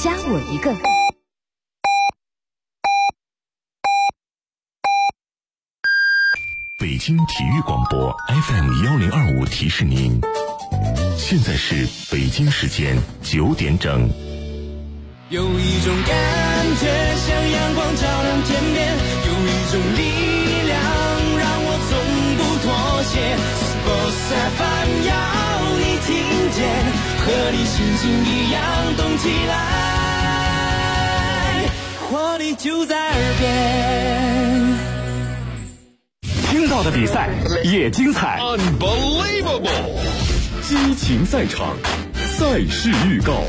加我一个。 北京体育广播 FM1025提示您，现在是北京时间9点整。 有一种感觉像阳光照亮天边，有一种力量让我从不妥协。Sports FM 要你听见，和你心情一样动起来，活力就在耳边。 听到的比赛也精彩 Unbelievable 激情赛场，赛事预告。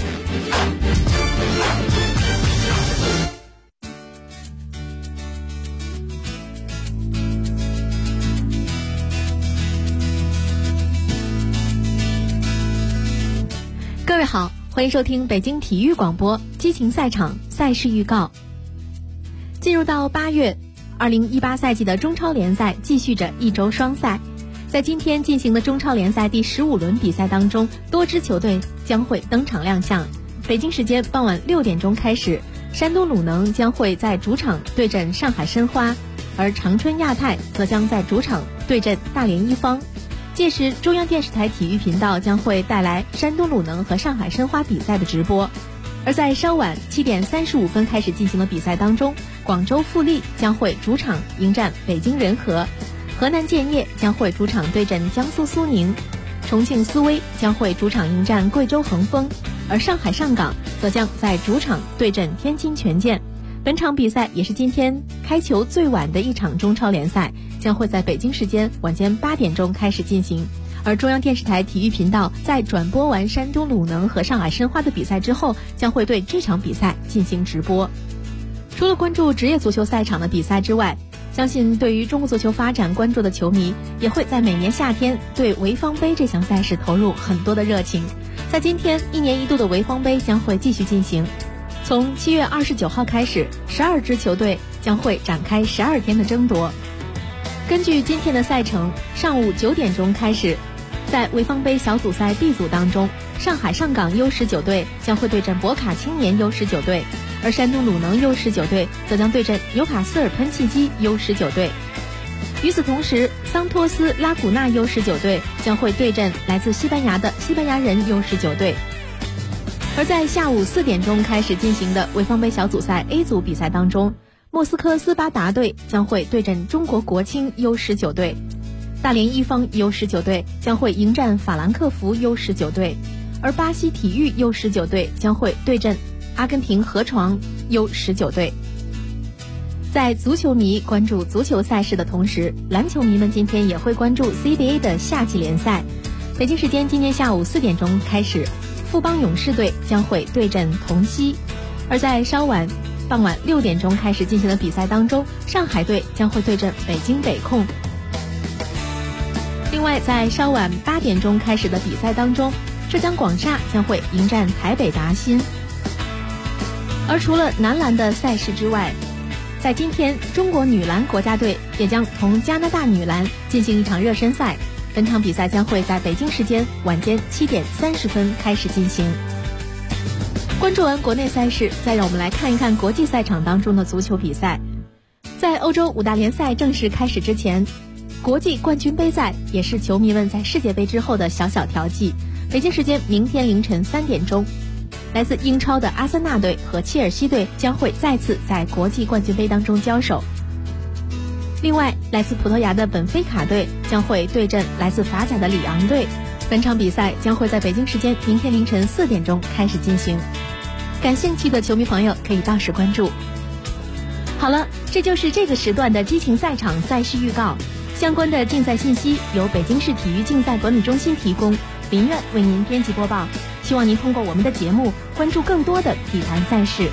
各位好，欢迎收听北京体育广播激情赛场赛事预告。进入到8月，2018赛季的中超联赛继续着一周双赛。在今天进行的中超联赛第15轮比赛当中，多支球队将会登场亮相。北京时间傍晚6点钟开始，山东鲁能将会在主场对阵上海申花，而长春亚泰则将在主场对阵大连一方。届时中央电视台体育频道将会带来山东鲁能和上海申花比赛的直播。而在稍晚7点35分开始进行的比赛当中，广州富力将会主场迎战北京人和，河南建业将会主场对阵江苏苏宁，重庆斯威将会主场迎战贵州恒丰，而上海上港则将在主场对阵天津权健。本场比赛也是今天开球最晚的一场中超联赛，将会在北京时间晚间8点钟开始进行。而中央电视台体育频道在转播完山东鲁能和上海申花的比赛之后，将会对这场比赛进行直播。除了关注职业足球赛场的比赛之外，相信对于中国足球发展关注的球迷，也会在每年夏天对潍坊杯这项赛事投入很多的热情。在今天，1年1度的潍坊杯将会继续进行。从7月29号开始，12支球队将会展开12天的争夺。根据今天的赛程，上午9点钟开始，在潍坊杯小组赛 B 组当中，上海上港 U19 队将会对阵博卡青年 U19 队，而山东鲁能 U19 队则将对阵纽卡斯尔喷气机 U19 队。与此同时，桑托斯拉古纳 U19 队将会对阵来自西班牙的西班牙人 U19 队。而在下午4点钟开始进行的潍坊杯小组赛 A 组比赛当中，莫斯科斯巴达队将会对阵中国国青 U19 队，大连一方 U19 队将会迎战法兰克福 U19 队，而巴西体育 U19 队将会对阵阿根廷河床 U19 队。在足球迷关注足球赛事的同时，篮球迷们今天也会关注 CBA 的夏季联赛。北京时间今天下午4点钟开始，富邦勇士队将会对阵同曦，而在稍晚傍晚6点钟开始进行的比赛当中，上海队将会对阵北京北控。另外，在稍晚8点钟开始的比赛当中，浙江广厦将会迎战台北达新。而除了男篮的赛事之外，在今天，中国女篮国家队也将同加拿大女篮进行一场热身赛。本场比赛将会在北京时间晚间7点30分开始进行。关注完国内赛事，再让我们来看一看国际赛场当中的足球比赛。在欧洲5大联赛正式开始之前，国际冠军杯赛也是球迷们在世界杯之后的小小调剂。北京时间明天凌晨3点钟，来自英超的阿森纳队和切尔西队将会再次在国际冠军杯当中交手。另外，来自葡萄牙的本菲卡队将会对阵来自法甲的里昂队。本场比赛将会在北京时间明天凌晨4点钟开始进行。感兴趣的球迷朋友可以到时关注。好了，这就是这个时段的激情赛场赛事预告。相关的竞赛信息由北京市体育竞赛管理中心提供，林苑为您编辑播报。希望您通过我们的节目关注更多的体坛赛事。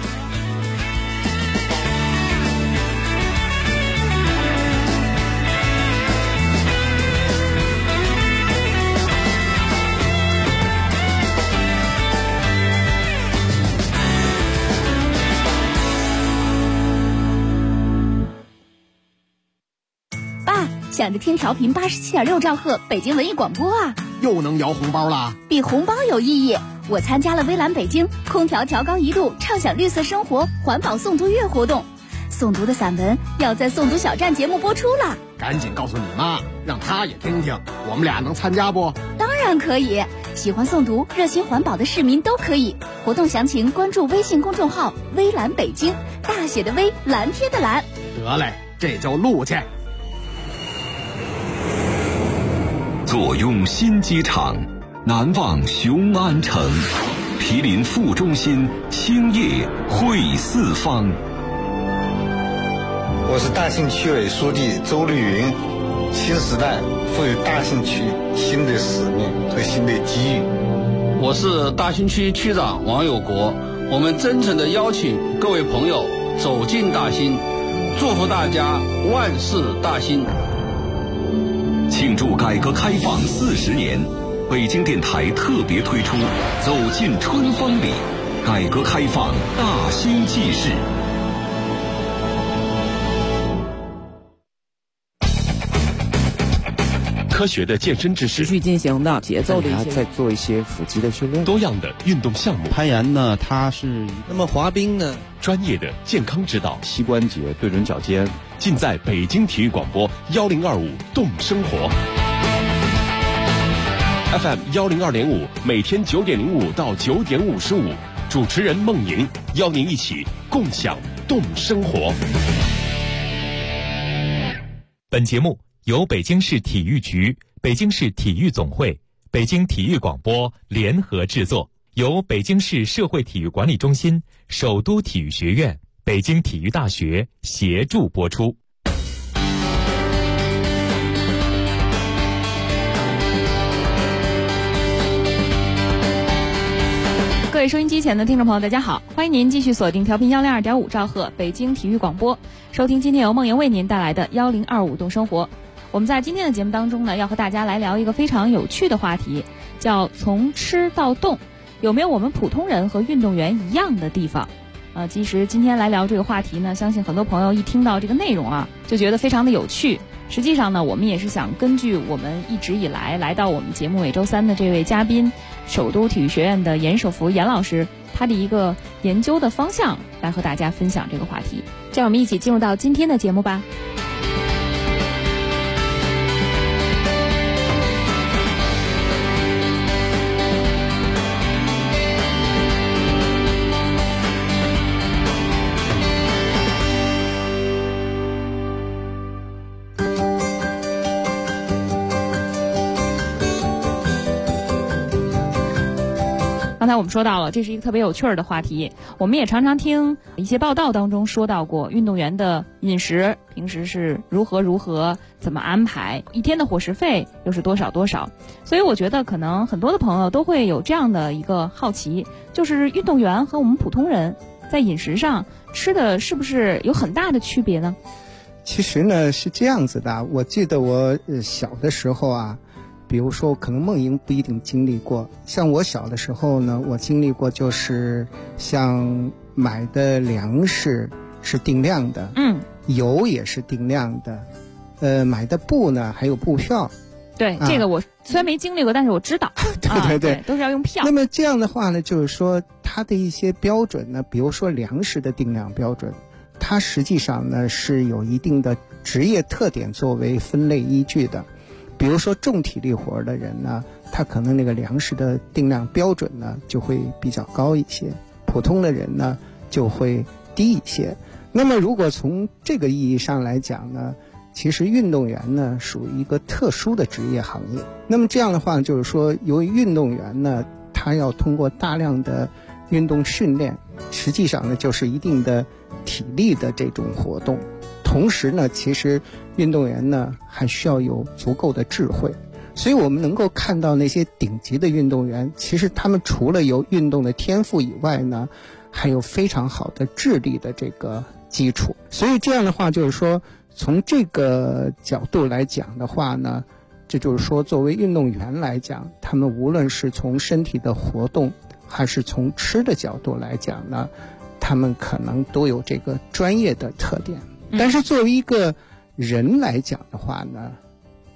想着听调频87.6兆赫北京文艺广播啊， 又能摇红包啦！ 比红包有意义。我参加了微蓝北京空调调缸1度畅享绿色生活环保诵读月活动，诵读的散文要在诵读小站节目播出了。 赶紧告诉你妈，让她也听听，我们俩能参加不？ 当然可以，喜欢诵读、热心环保的市民都可以。活动详情关注微信公众号“微蓝北京”，大写的微，蓝天的蓝。 得嘞，这就录去。 坐拥新机场，难忘雄安城，毗邻副中心，兴业汇四方。 我是大兴区委书记周绿云。新时代赋予大兴区新的使命和新的机遇。 我是大兴区区长王有国。我们真诚地邀请各位朋友走进大兴，祝福大家万事大兴。 庆祝改革开放40年，北京电台特别推出走进春风里，改革开放大兴纪事。科学的健身知识， 持续进行的节奏的一些， 再做一些腹肌的训练， 多样的运动项目。 攀岩呢，它是那么滑冰呢， 专业的健康指导， 膝关节、对准脚尖， 尽在北京体育广播1025动生活 FM 102.5，每天9点05到9点55，主持人孟莹邀您一起共享动生活。 本节目由北京市体育局、北京市体育总会、北京体育广播联合制作，由北京市社会体育管理中心、首都体育学院、北京体育大学协助播出。 各位收音机前的听众朋友，大家好，欢迎您继续锁定调频102.5兆赫北京体育广播，收听今天由梦莹为您带来的1025动生活。我们在今天的节目当中呢，要和大家来聊一个非常有趣的话题，叫从吃到动，有没有我们普通人和运动员一样的地方？其实今天来聊这个话题呢，相信很多朋友一听到这个内容啊，就觉得非常的有趣。实际上呢，我们也是想根据我们一直以来到我们节目每周三的这位嘉宾，首都体育学院的严守福严老师，他的一个研究的方向，来和大家分享这个话题。这样我们一起进入到今天的节目吧。刚才我们说到了，这是一个特别有趣儿的话题。我们也常常听一些报道当中说到过，运动员的饮食平时是如何怎么安排，一天的伙食费又是多少。所以我觉得可能很多的朋友都会有这样的一个好奇，就是运动员和我们普通人在饮食上吃的是不是有很大的区别呢？ 其实呢是这样子的，我记得我小的时候啊，比如说可能梦莹不一定经历过，像我小的时候呢，我经历过，就是像买的粮食是定量的，油也是定量的，买的布呢还有布票。 对，这个我虽然没经历过，但是我知道。对，都是要用票。 那么这样的话呢，就是说它的一些标准呢，比如说粮食的定量标准，它实际上呢是有一定的职业特点作为分类依据的。比如说重体力活的人呢，他可能那个粮食的定量标准呢就会比较高一些，普通的人呢就会低一些。那么如果从这个意义上来讲呢，其实运动员呢属于一个特殊的职业行业。那么这样的话就是说，由于运动员呢他要通过大量的运动训练，实际上呢就是一定的体力的这种活动，同时呢其实运动员呢还需要有足够的智慧。所以我们能够看到那些顶级的运动员，其实他们除了有运动的天赋以外呢，还有非常好的智力的这个基础。所以这样的话就是说，从这个角度来讲的话呢，这就是说作为运动员来讲，他们无论是从身体的活动还是从吃的角度来讲呢，他们可能都有这个专业的特点。但是作为一个人来讲的话呢，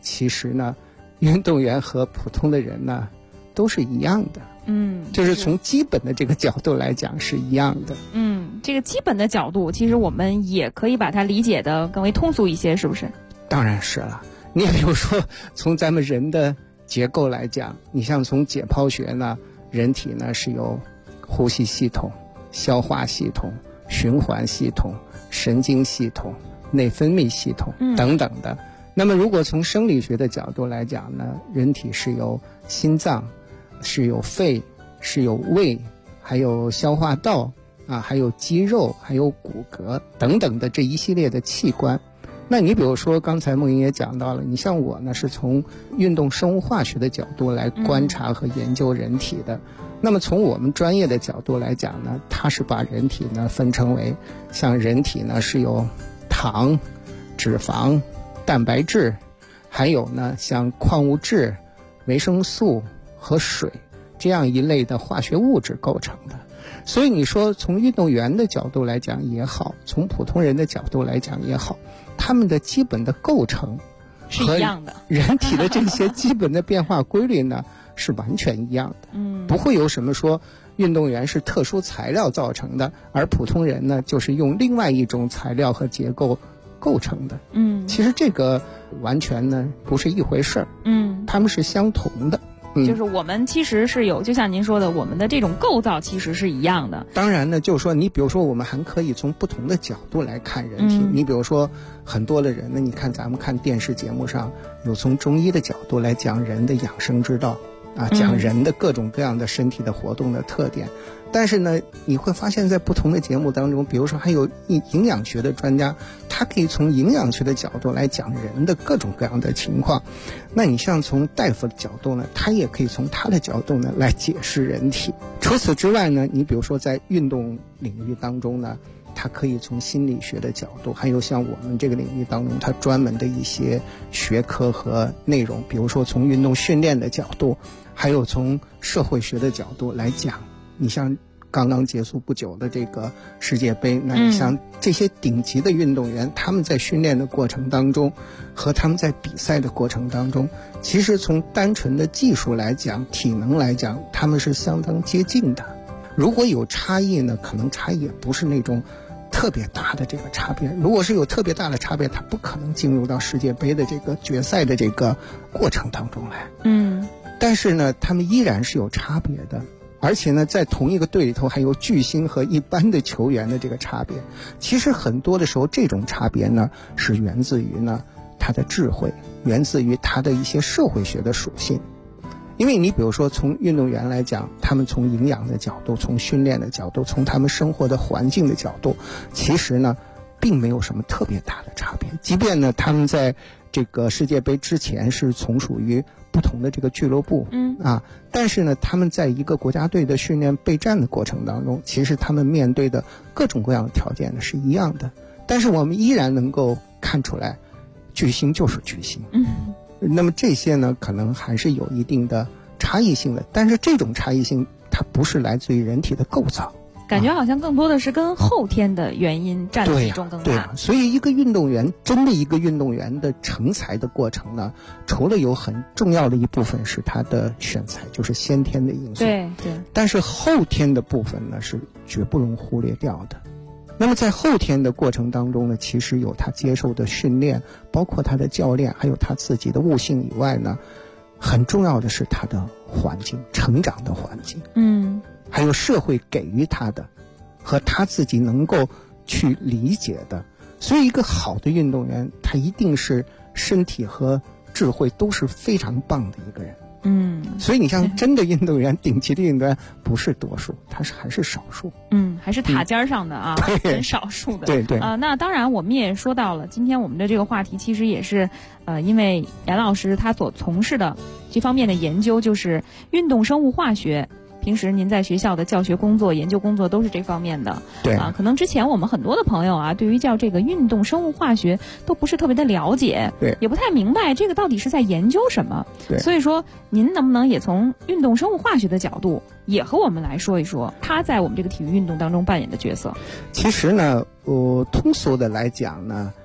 其实呢，运动员和普通的人呢都是一样的。就是从基本的这个角度来讲是一样的。 这个基本的角度，其实我们也可以把它理解的更为通俗一些，是不是？ 当然是了。你比如说，从咱们人的结构来讲，你像从解剖学呢，人体呢是有呼吸系统、消化系统、循环系统、神经系统、内分泌系统等等的。那么如果从生理学的角度来讲呢，人体是有心脏，是有肺，是有胃，还有消化道啊，还有肌肉，还有骨骼等等的这一系列的器官。那你比如说刚才梦莹也讲到了，你像我呢是从运动生物化学的角度来观察和研究人体的。那么从我们专业的角度来讲呢，它是把人体呢分成为，像人体呢是有糖、脂肪、蛋白质，还有呢像矿物质、维生素和水这样一类的化学物质构成的。所以你说从运动员的角度来讲也好，从普通人的角度来讲也好，他们的基本的构成是一样的， 人体的这些基本的变化规律呢是完全一样的。不会有什么说运动员是特殊材料造成的，而普通人呢就是用另外一种材料和结构构成的。其实这个完全呢不是一回事儿。他们是相同的。 就是我们其实是有，就像您说的，我们的这种构造其实是一样的。 当然呢，就是说你比如说我们还可以从不同的角度来看人体。你比如说很多的人呢，你看咱们看电视节目上有从中医的角度来讲人的养生之道啊，讲人的各种各样的身体的活动的特点。但是呢，你会发现在不同的节目当中，比如说还有营养学的专家，他可以从营养学的角度来讲人的各种各样的情况。那你像从大夫的角度呢，他也可以从他的角度呢来解释人体。除此之外呢，你比如说在运动领域当中呢，他可以从心理学的角度，还有像我们这个领域当中他专门的一些学科和内容，比如说从运动训练的角度，还有从社会学的角度来讲。你像刚刚结束不久的这个世界杯，那你像这些顶级的运动员，他们在训练的过程当中和他们在比赛的过程当中，其实从单纯的技术来讲，体能来讲，他们是相当接近的。如果有差异呢，可能差异也不是那种特别大的这个差别。如果是有特别大的差别，他不可能进入到世界杯的这个决赛的这个过程当中来。但是呢，他们依然是有差别的。而且呢，在同一个队里头还有巨星和一般的球员的这个差别。其实很多的时候，这种差别呢，是源自于呢他的智慧，源自于他的一些社会学的属性。因为你比如说从运动员来讲，他们从营养的角度，从训练的角度，从他们生活的环境的角度，其实呢并没有什么特别大的差别。即便呢他们在这个世界杯之前是从属于不同的这个俱乐部，但是呢他们在一个国家队的训练备战的过程当中，其实他们面对的各种各样的条件呢是一样的，但是我们依然能够看出来巨星就是巨星。那么这些呢可能还是有一定的差异性的，但是这种差异性它不是来自于人体的构造， 感觉好像更多的是跟后天的原因占比重更大。 对，所以一个运动员，真的一个运动员的成才的过程呢，除了有很重要的一部分是他的选材，就是先天的因素， 对， 但是后天的部分呢是绝不容忽略掉的。那么在后天的过程当中呢，其实有他接受的训练，包括他的教练，还有他自己的悟性以外呢，很重要的是他的环境，成长的环境，还有社会给予他的和他自己能够去理解的。所以一个好的运动员，他一定是身体和智慧都是非常棒的一个人。所以你像真的运动员，顶级的运动员不是多数，他还是少数。 还是塔尖上的啊，很少数的。 对那当然我们也说到了，今天我们的这个话题其实也是因为严老师他所从事的这方面的研究就是运动生物化学。平时您在学校的教学工作、研究工作都是这方面的， 对可能之前我们很多的朋友啊，对于叫这个运动生物化学都不是特别的了解， 对， 也不太明白这个到底是在研究什么， 对， 所以说您能不能也从运动生物化学的角度，也和我们来说一说它在我们这个体育运动当中扮演的角色？ 其实呢，通俗的来讲呢，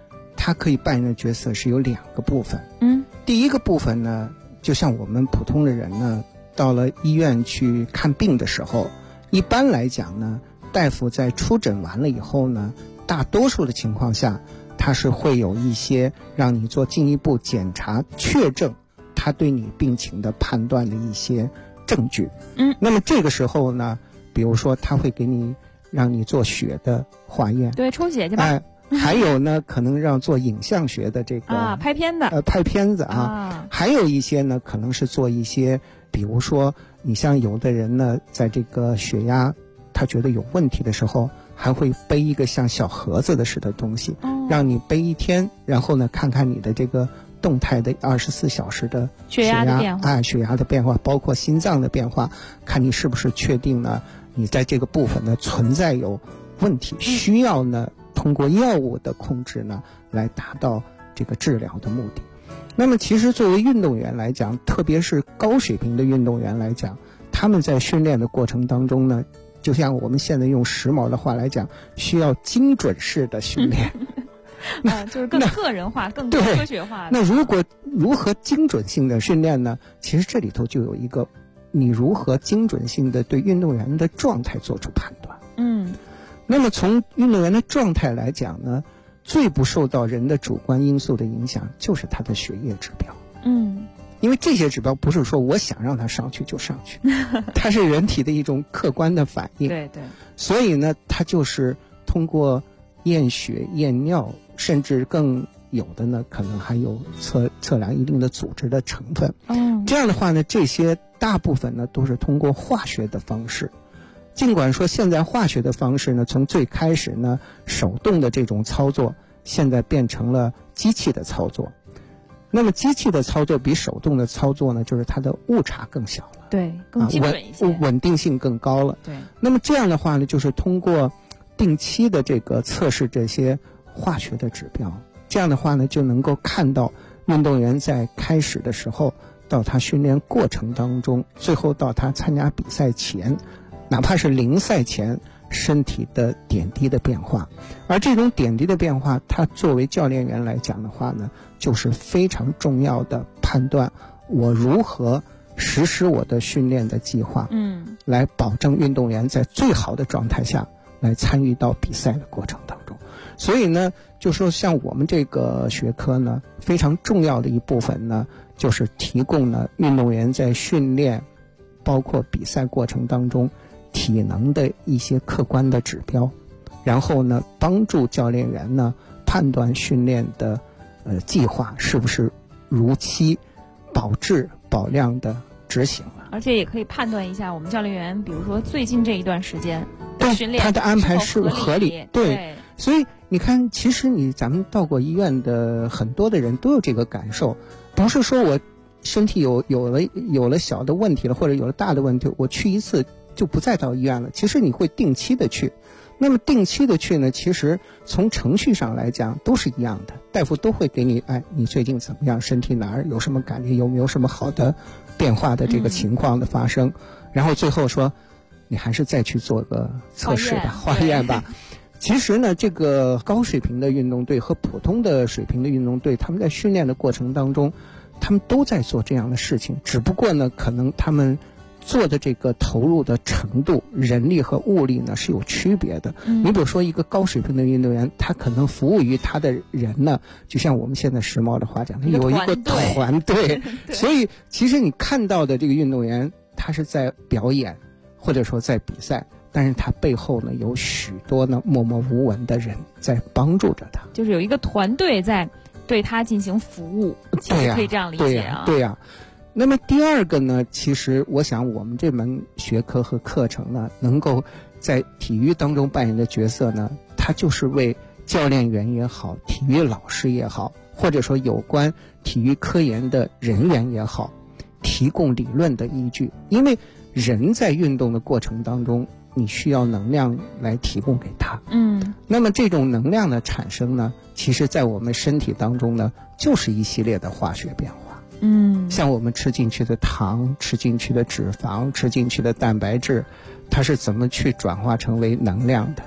它可以扮演的角色是有2个部分。第一个部分呢，就像我们普通的人呢，到了医院去看病的时候，一般来讲呢，大夫在出诊完了以后呢，大多数的情况下，他是会有一些让你做进一步检查，确证他对你病情的判断的一些证据。那么这个时候呢，比如说他会给你让你做血的化验， 对，抽血去吧。 还有呢，可能让做影像学的这个拍片的， 拍片子啊。还有一些呢，可能是做一些，比如说你像有的人呢，在这个血压他觉得有问题的时候，还会背一个像小盒子的似的东西，让你背1天，然后呢看看你的这个动态的24小时的血压的变化， 血压的变化，包括心脏的变化，看你是不是确定呢，你在这个部分呢存在有问题，需要呢通过药物的控制呢来达到这个治疗的目的。那么其实作为运动员来讲，特别是高水平的运动员来讲，他们在训练的过程当中呢，就像我们现在用时髦的话来讲，需要精准式的训练。 就是更个人化、更科学化的。 那如何精准性的训练呢？其实这里头就有一个，你如何精准性的对运动员的状态做出判断。那么从运动员的状态来讲呢，最不受到人的主观因素的影响就是他的血液指标。因为这些指标不是说我想让它上去就上去，它是人体的一种客观的反应。 对。 所以呢，它就是通过验血、验尿，甚至更有的呢，可能还有测量一定的组织的成分。这样的话呢，这些大部分呢都是通过化学的方式。尽管说现在化学的方式呢，从最开始呢手动的这种操作，现在变成了机器的操作。那么机器的操作比手动的操作呢，就是它的误差更小了， 对，更精准一些， 稳定性更高了。 对。 那么这样的话呢，就是通过定期的这个测试这些化学的指标，这样的话呢，就能够看到运动员在开始的时候，到他训练过程当中，最后到他参加比赛前，哪怕是临赛前，身体的点滴的变化。而这种点滴的变化，它作为教练员来讲的话呢，就是非常重要的判断我如何实施我的训练的计划，来保证运动员在最好的状态下来参与到比赛的过程当中。所以呢，就说像我们这个学科呢，非常重要的一部分呢，就是提供呢运动员在训练包括比赛过程当中体能的一些客观的指标，然后呢帮助教练员呢判断训练的计划是不是如期保质保量的执行了。 而且也可以判断一下我们教练员，比如说最近这一段时间训练他的安排是合理。对，所以你看，其实咱们到过医院的很多的人都有这个感受，不是说我身体有了小的问题了，或者有了大的问题，我去一次就不再到医院了。其实你会定期的去，那么定期的去呢，其实从程序上来讲都是一样的，大夫都会给你，你最近怎么样，身体哪儿有什么感觉，有没有什么好的变化的这个情况的发生，然后最后说你还是再去做个测试吧，化验吧。其实呢，这个高水平的运动队和普通的水平的运动队，他们在训练的过程当中，他们都在做这样的事情，只不过呢，可能他们做的这个投入的程度，人力和物力呢是有区别的。你比如说一个高水平的运动员，他可能服务于他的人呢，就像我们现在时髦的话讲，有一个团队。所以其实你看到的这个运动员，他是在表演或者说在比赛，但是他背后呢有许多呢默默无闻的人在帮助着他， 就是有一个团队在对他进行服务。其实可以这样理解啊。 对呀。那么第二个呢，其实我想我们这门学科和课程呢，能够在体育当中扮演的角色呢，它就是为教练员也好，体育老师也好，或者说有关体育科研的人员也好，提供理论的依据。因为人在运动的过程当中，你需要能量来提供给他。那么这种能量的产生呢，其实在我们身体当中呢，就是一系列的化学变化。像我们吃进去的糖，吃进去的脂肪，吃进去的蛋白质，它是怎么去转化成为能量的？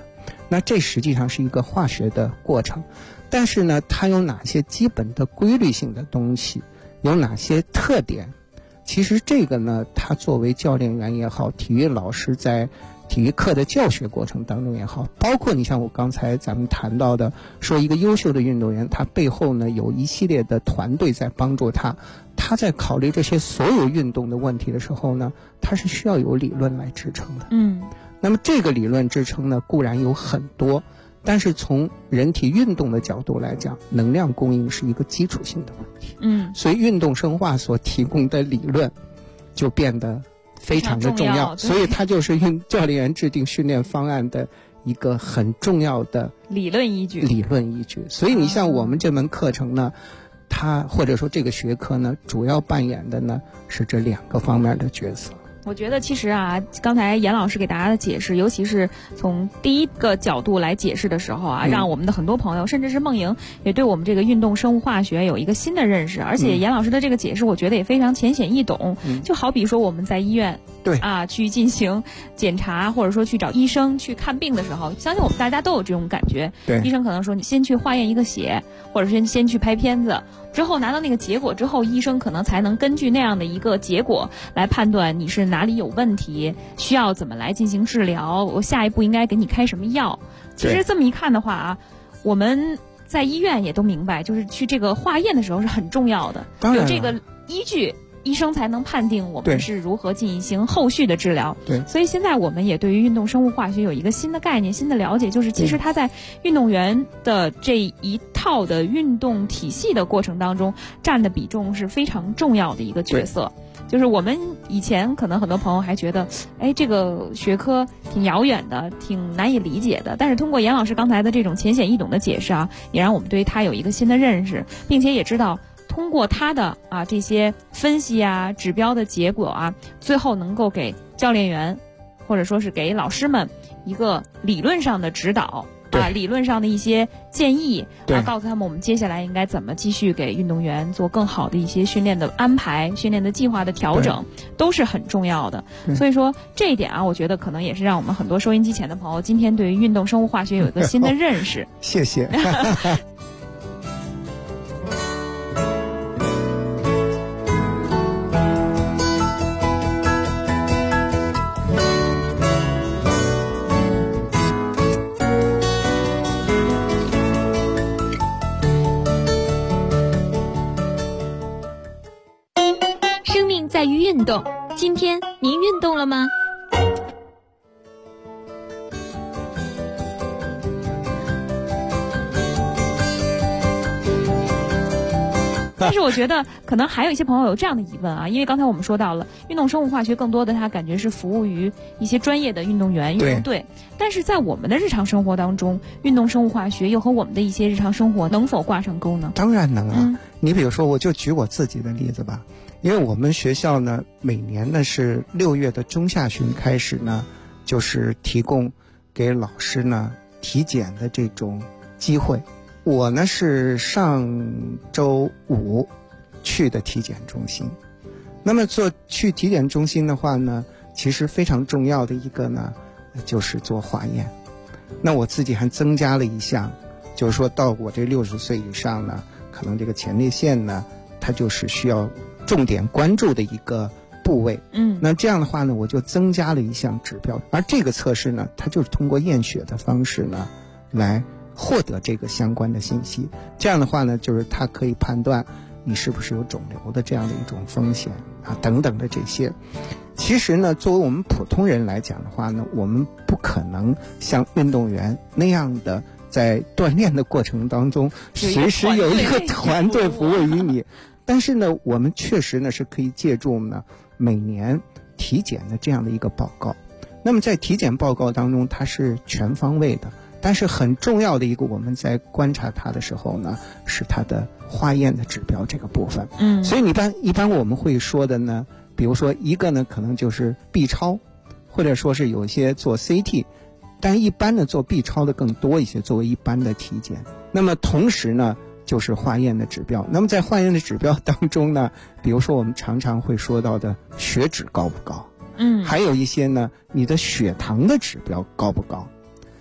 那这实际上是一个化学的过程，但是呢，它有哪些基本的规律性的东西，有哪些特点？其实这个呢，他作为教练员也好，体育老师在体育课的教学过程当中也好，包括你像我刚才咱们谈到的，说一个优秀的运动员，他背后呢有一系列的团队在帮助他，他在考虑这些所有运动的问题的时候呢，他是需要有理论来支撑的。那么这个理论支撑呢，固然有很多，但是从人体运动的角度来讲，能量供应是一个基础性的问题。所以运动生化所提供的理论就变得非常的重要，所以它就是教练员制定训练方案的一个很重要的理论依据。 所以你像我们这门课程呢，它或者说这个学科呢，主要扮演的呢是这2个方面的角色。 我觉得其实啊，刚才严老师给大家的解释，尤其是从第一个角度来解释的时候啊，让我们的很多朋友，甚至是梦莹，也对我们这个运动生物化学有一个新的认识。而且严老师的这个解释，我觉得也非常浅显易懂。就好比说我们在医院去进行检查，或者说去找医生去看病的时候，相信我们大家都有这种感觉。医生可能说你先去化验一个血，或者是先去拍片子。之后拿到那个结果之后，医生可能才能根据那样的一个结果来判断你是哪里有问题，需要怎么来进行治疗，我下一步应该给你开什么药。其实这么一看的话啊，我们在医院也都明白，就是去这个化验的时候是很重要的，有这个依据，医生才能判定我们是如何进行后续的治疗。所以现在我们也对于运动生物化学有一个新的概念、新的了解，就是其实它在运动员的这一套的运动体系的过程当中占的比重是非常重要的一个角色。就是我们以前可能很多朋友还觉得，这个学科挺遥远的，挺难以理解的。但是通过严老师刚才的这种浅显易懂的解释啊，也让我们对他有一个新的认识，并且也知道通过他的这些分析啊、指标的结果啊，最后能够给教练员或者说是给老师们一个理论上的指导。理论上的一些建议告诉他们我们接下来应该怎么继续给运动员做更好的一些训练的安排、训练的计划的调整，都是很重要的。所以说这一点啊，我觉得可能也是让我们很多收音机前的朋友今天对于运动生物化学有一个新的认识。 谢谢。 在于运动，今天您运动了吗？ 但是我觉得可能还有一些朋友有这样的疑问啊，因为刚才我们说到了运动生物化学更多的它感觉是服务于一些专业的运动员、运动队，但是在我们的日常生活当中，运动生物化学又和我们的一些日常生活能否挂上钩呢？ 当然能啊。你比如说，我就举我自己的例子吧，因为我们学校呢，每年呢是6月的中下旬开始呢，就是提供给老师呢体检的这种机会。我呢是上周5去的体检中心。那么去体检中心的话呢，其实非常重要的一个呢，就是做化验。那我自己还增加了一项，就是说到我这60岁以上呢，可能这个前列腺呢，它就是需要重点关注的一个部位。那这样的话呢，我就增加了一项指标，而这个测试呢，它就是通过验血的方式呢，来获得这个相关的信息。这样的话呢，就是它可以判断你是不是有肿瘤的这样的一种风险等等的这些。其实呢，作为我们普通人来讲的话呢，我们不可能像运动员那样的在锻炼的过程当中随时有一个团队服务于你。但是呢，我们确实呢是可以借助呢每年体检的这样的一个报告。那么在体检报告当中，它是全方位的，但是很重要的一个我们在观察它的时候呢，是它的化验的指标这个部分。所以一般我们会说的呢，比如说一个呢可能就是 B 超，或者说是有一些做 CT， 但一般的做 B 超的更多一些，作为一般的体检。那么同时呢就是化验的指标。那么在化验的指标当中呢，比如说我们常常会说到的血脂高不高，还有一些呢你的血糖的指标高不高。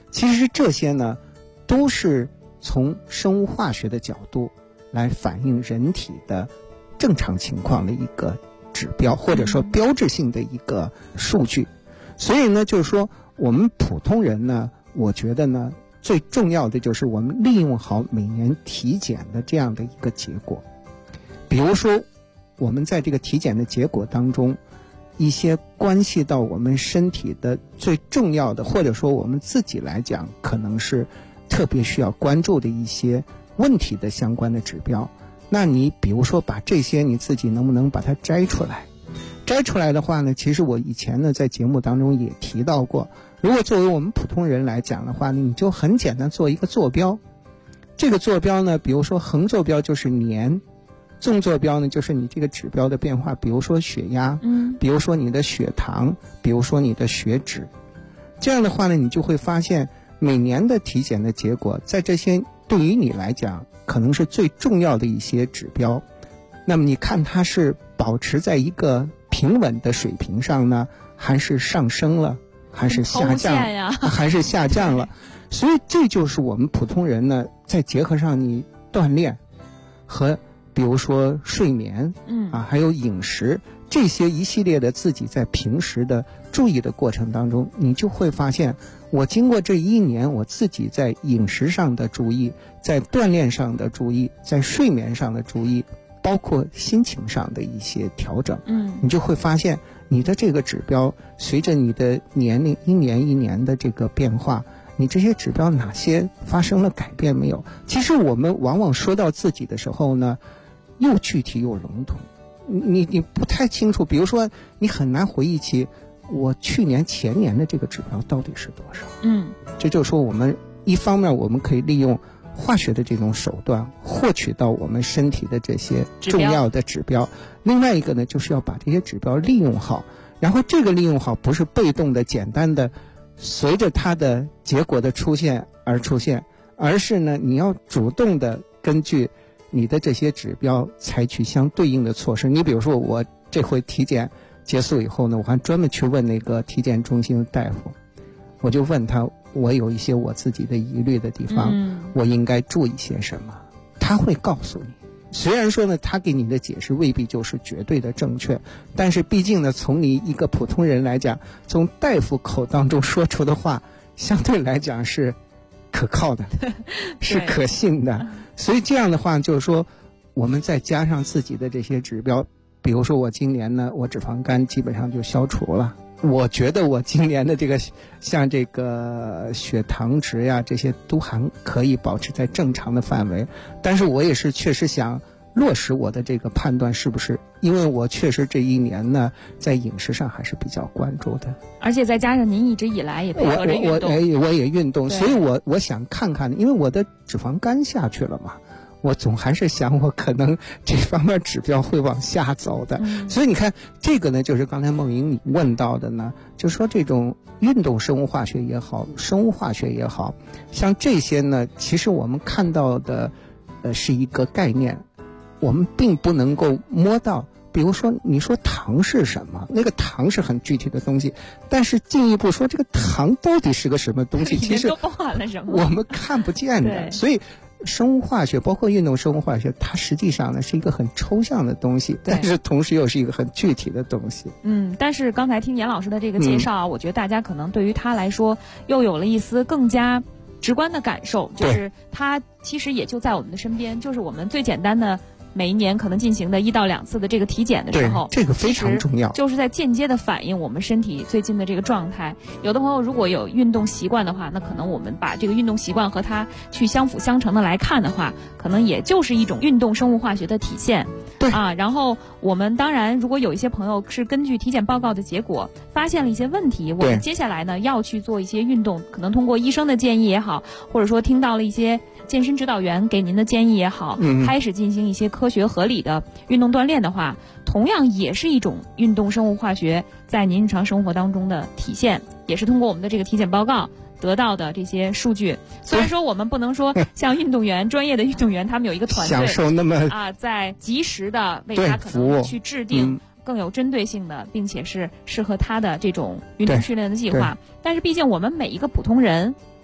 其实这些呢，都是从生物化学的角度来反映人体的正常情况的一个指标，或者说标志性的一个数据。所以呢，就是说我们普通人呢，我觉得呢，最重要的就是我们利用好每年体检的这样的一个结果。比如说我们在这个体检的结果当中，一些关系到我们身体的最重要的，或者说我们自己来讲可能是特别需要关注的一些问题的相关的指标，那你比如说把这些你自己能不能把它摘出来？摘出来的话呢，其实我以前呢在节目当中也提到过，如果作为我们普通人来讲的话，你就很简单做一个坐标。这个坐标呢，比如说横坐标就是年，纵坐标呢就是你这个指标的变化，比如说血压，比如说你的血糖，比如说你的血脂。这样的话呢，你就会发现每年的体检的结果，在这些对于你来讲可能是最重要的一些指标，那么你看它是保持在一个平稳的水平上呢，还是上升了，还是下降还是下降了。所以这就是我们普通人呢，再结合上你锻炼和比如说睡眠还有饮食，这些一系列的自己在平时的注意的过程当中，你就会发现我经过这1年，我自己在饮食上的注意，在锻炼上的注意，在睡眠上的注意，包括心情上的一些调整，你就会发现你的这个指标随着你的年龄一年一年的这个变化，你这些指标哪些发生了改变没有？其实我们往往说到自己的时候呢，又具体又笼统，你不太清楚。比如说你很难回忆起我去年前年的这个指标到底是多少。这就是说我们一方面我们可以利用化学的这种手段获取到我们身体的这些重要的指标，另外一个呢，就是要把这些指标利用好。然后这个利用好不是被动的简单的随着它的结果的出现而出现，而是呢你要主动的根据你的这些指标采取相对应的措施。你比如说我这回体检结束以后呢，我还专门去问那个体检中心的大夫，我就问他我有一些我自己的疑虑的地方，我应该注意些什么，他会告诉你。虽然说呢他给你的解释未必就是绝对的正确，但是毕竟呢从你一个普通人来讲，从大夫口当中说出的话相对来讲是可靠的是可信的。所以这样的话就是说我们再加上自己的这些指标，比如说我今年呢我脂肪肝基本上就消除了，我觉得我今年的这个像这个血糖值呀这些都还可以保持在正常的范围，但是我也是确实想落实我的这个判断是不是，因为我确实这1年呢在饮食上还是比较关注的， 而且再加上您一直以来也配合着运动， 我也运动，所以我想看看，因为我的脂肪肝下去了嘛，我总还是想我可能这方面指标会往下走的。所以你看这个呢就是刚才梦莹你问到的呢，就说这种运动生物化学也好，生物化学也好，像这些呢其实我们看到的是一个概念，我们并不能够摸到。比如说你说糖是什么，那个糖是很具体的东西，但是进一步说这个糖到底是个什么东西，其实都包含了什么我们看不见的。所以生物化学包括运动生物化学，它实际上呢是一个很抽象的东西，但是同时又是一个很具体的东西。 但是刚才听严老师的这个介绍我觉得大家可能对于他来说又有了一丝更加直观的感受，就是他其实也就在我们的身边，就是我们最简单的每一年可能进行的1到2次的这个体检的时候， 这个非常重要， 就是在间接的反映我们身体最近的这个状态。有的朋友如果有运动习惯的话，那可能我们把这个运动习惯和它去相辅相成的来看的话，可能也就是一种运动生物化学的体现。然后我们当然如果有一些朋友是根据体检报告的结果发现了一些问题，我们接下来呢要去做一些运动，可能通过医生的建议也好，或者说听到了一些健身指导员给您的建议也好，开始进行一些科学合理的运动锻炼的话，同样也是一种运动生物化学在您日常生活当中的体现，也是通过我们的这个体检报告得到的这些数据。虽然说我们不能说像运动员专业的运动员他们有一个团队享受那么在及时的为他可能去制定更有针对性的并且是适合他的这种运动训练的计划，但是毕竟我们每一个普通人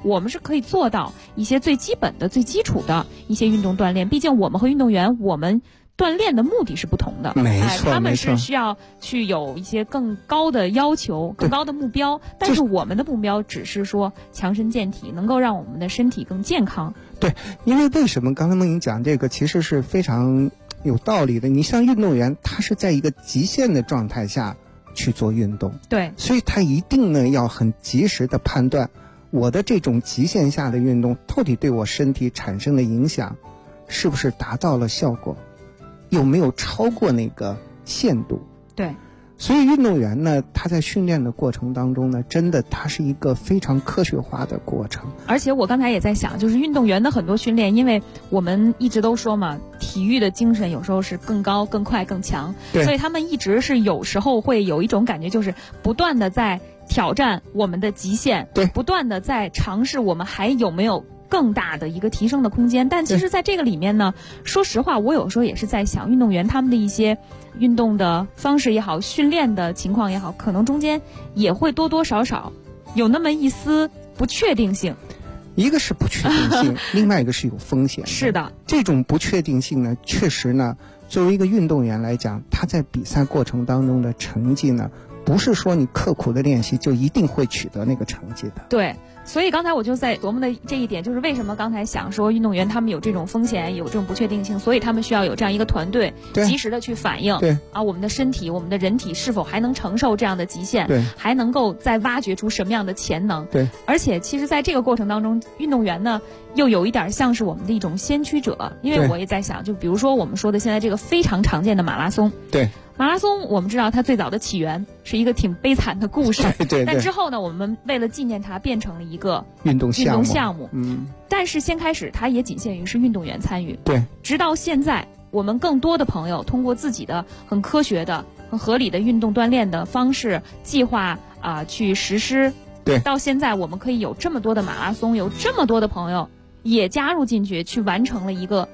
我们是可以做到一些最基本的、最基础的一些运动锻炼。毕竟我们和运动员，我们锻炼的目的是不同的， 没错， 他们是需要去有一些更高的要求、更高的目标，但是我们的目标只是说强身健体，能够让我们的身体更健康。 对，因为为什么刚才梦莹讲这个其实是非常有道理的。你像运动员，他是在一个极限的状态下去做运动， 对， 所以他一定呢要很及时的判断我的这种极限下的运动到底对我身体产生的影响是不是达到了效果，有没有超过那个限度。 对， 所以运动员呢，他在训练的过程当中呢，真的他是一个非常科学化的过程。 而且我刚才也在想，就是运动员的很多训练，因为我们一直都说嘛，体育的精神有时候是更高、更快、更强，所以他们一直是有时候会有一种感觉，就是不断的在挑战我们的极限， 对， 不断的在尝试我们还有没有更大的一个提升的空间。但其实在这个里面呢，说实话，我有时候也是在想，运动员他们的一些运动的方式也好，训练的情况也好，可能中间也会多多少少有那么一丝不确定性。 一个是不确定性，另外一个是有风险的。 是的， 这种不确定性呢，确实呢，作为一个运动员来讲，他在比赛过程当中的成绩呢，不是说你刻苦的练习就一定会取得那个成绩的。 对，所以刚才我就在琢磨的这一点，就是为什么刚才想说运动员他们有这种风险，有这种不确定性，所以他们需要有这样一个团队，及时的去反应。 对啊，我们的身体，我们的人体是否还能承受这样的极限？ 对， 还能够再挖掘出什么样的潜能？ 对， 而且其实在这个过程当中，运动员呢又有一点像是我们的一种先驱者，因为我也在想，就比如说我们说的现在这个非常常见的马拉松。 对。 马拉松我们知道它最早的起源是一个挺悲惨的故事， 对， 但之后呢，我们为了纪念它变成了一个运动项目。但是先开始它也仅限于是运动员参与， 对， 直到现在我们更多的朋友通过自己的很科学的、很合理的运动锻炼的方式计划去实施， 对， 到现在我们可以有这么多的马拉松，有这么多的朋友也加入进去，去完成了一个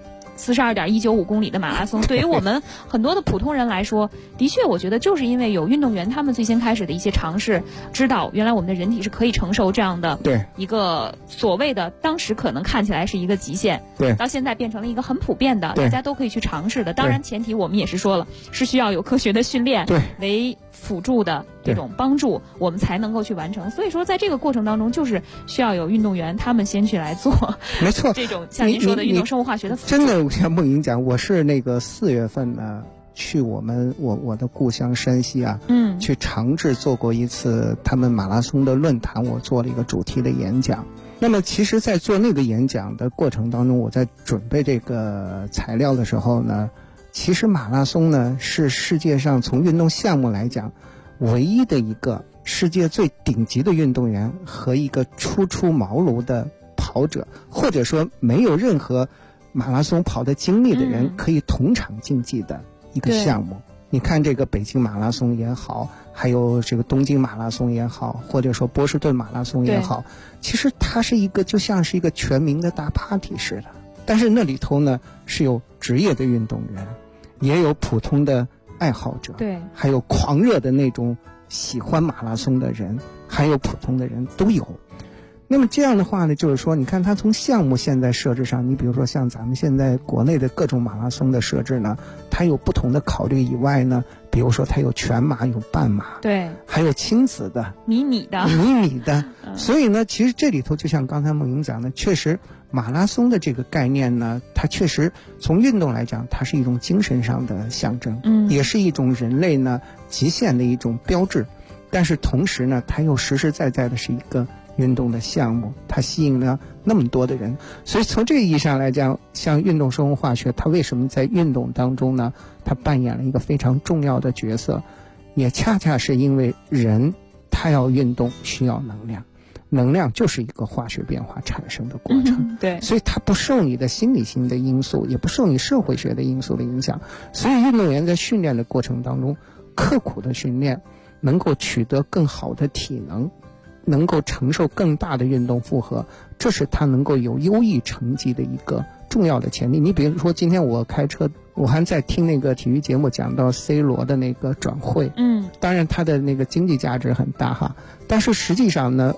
42.195公里的马拉松。对于我们很多的普通人来说，的确我觉得就是因为有运动员他们最先开始的一些尝试，知道原来我们的人体是可以承受这样的一个所谓的当时可能看起来是一个极限， 对， 到现在变成了一个很普遍的，大家都可以去尝试的。当然前提我们也是说了，是需要有科学的训练为辅助的这种帮助，我们才能够去完成。所以说在这个过程当中，就是需要有运动员他们先去来做， 没错， 这种像您说的运动生物化学的辅助。 真的像梦莹讲，我是那个4月份呢去我的故乡山西啊，去长治做过一次他们马拉松的论坛，我做了一个主题的演讲。那么其实在做那个演讲的过程当中，我在准备这个材料的时候呢，其实马拉松呢是世界上从运动项目来讲唯一的一个世界最顶级的运动员和一个初出茅庐的跑者，或者说没有任何马拉松跑的经历的人可以同场竞技的一个项目。你看这个北京马拉松也好，还有这个东京马拉松也好，或者说波士顿马拉松也好，其实它是一个就像是一个全民的大 party 似的。但是那里头呢是有职业的运动员，也有普通的爱好者， 对， 还有狂热的那种喜欢马拉松的人，还有普通的人都有。那么这样的话呢，就是说你看它从项目现在设置上，你比如说像咱们现在国内的各种马拉松的设置呢，它有不同的考虑以外呢，比如说它有全马有半马， 对， 还有亲子的迷你的所以呢其实这里头就像刚才梦莹讲的，确实马拉松的这个概念呢，它确实从运动来讲，它是一种精神上的象征，也是一种人类呢极限的一种标志。但是同时呢，它又实实在在的是一个运动的项目，它吸引了那么多的人。所以从这个意义上来讲，像运动生物化学，它为什么在运动当中呢，它扮演了一个非常重要的角色，也恰恰是因为人他要运动需要能量，能量就是一个化学变化产生的过程， 对， 所以它不受你的心理性的因素，也不受你社会学的因素的影响。所以运动员在训练的过程当中，刻苦的训练，能够取得更好的体能，能够承受更大的运动负荷，这是他能够有优异成绩的一个重要的前提。你比如说今天我开车，我还在听那个体育节目讲到 C 罗的那个转会，当然他的那个经济价值很大哈，但是实际上呢，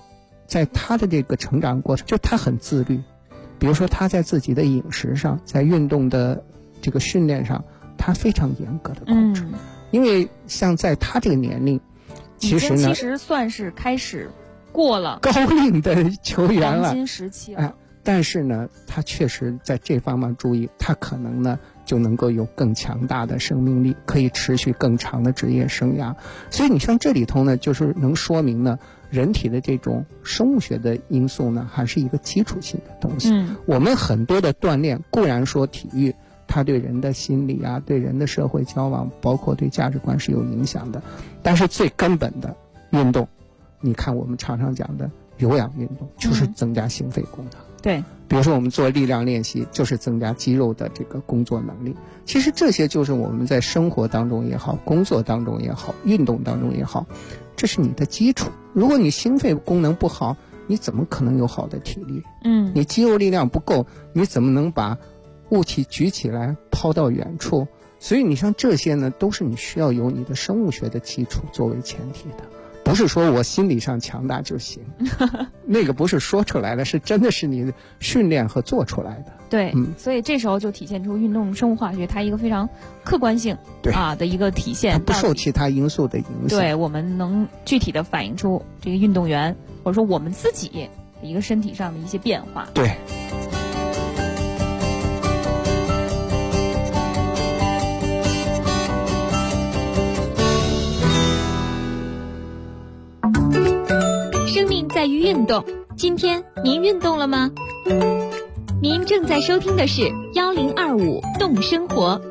在他的这个成长过程，就他很自律。比如说他在自己的饮食上，在运动的这个训练上，他非常严格的控制。因为像在他这个年龄，其实算是开始过了高龄的球员了， 黄金时期了。 但是呢，他确实在这方面注意，他可能呢就能够有更强大的生命力，可以持续更长的职业生涯。所以你像这里头呢，就是能说明呢，人体的这种生物学的因素呢，还是一个基础性的东西。我们很多的锻炼固然说体育它对人的心理啊，对人的社会交往，包括对价值观是有影响的，但是最根本的运动，你看我们常常讲的有氧运动，就是增加心肺功能。 对， 比如说我们做力量练习，就是增加肌肉的这个工作能力。其实这些就是我们在生活当中也好，工作当中也好，运动当中也好，这是你的基础。如果你心肺功能不好，你怎么可能有好的体力？你肌肉力量不够，你怎么能把物体举起来抛到远处？所以你像这些呢，都是你需要有你的生物学的基础作为前提的。不是说我心理上强大就行，那个不是说出来的，是真的是你训练和做出来的。 对，所以这时候就体现出运动生物化学它一个非常客观性的一个体现， 不受其他因素的影响。 对，我们能具体的反映出这个运动员或者说我们自己的一个身体上的一些变化。 对。 在于运动，今天您运动了吗？您正在收听的是1025动生活。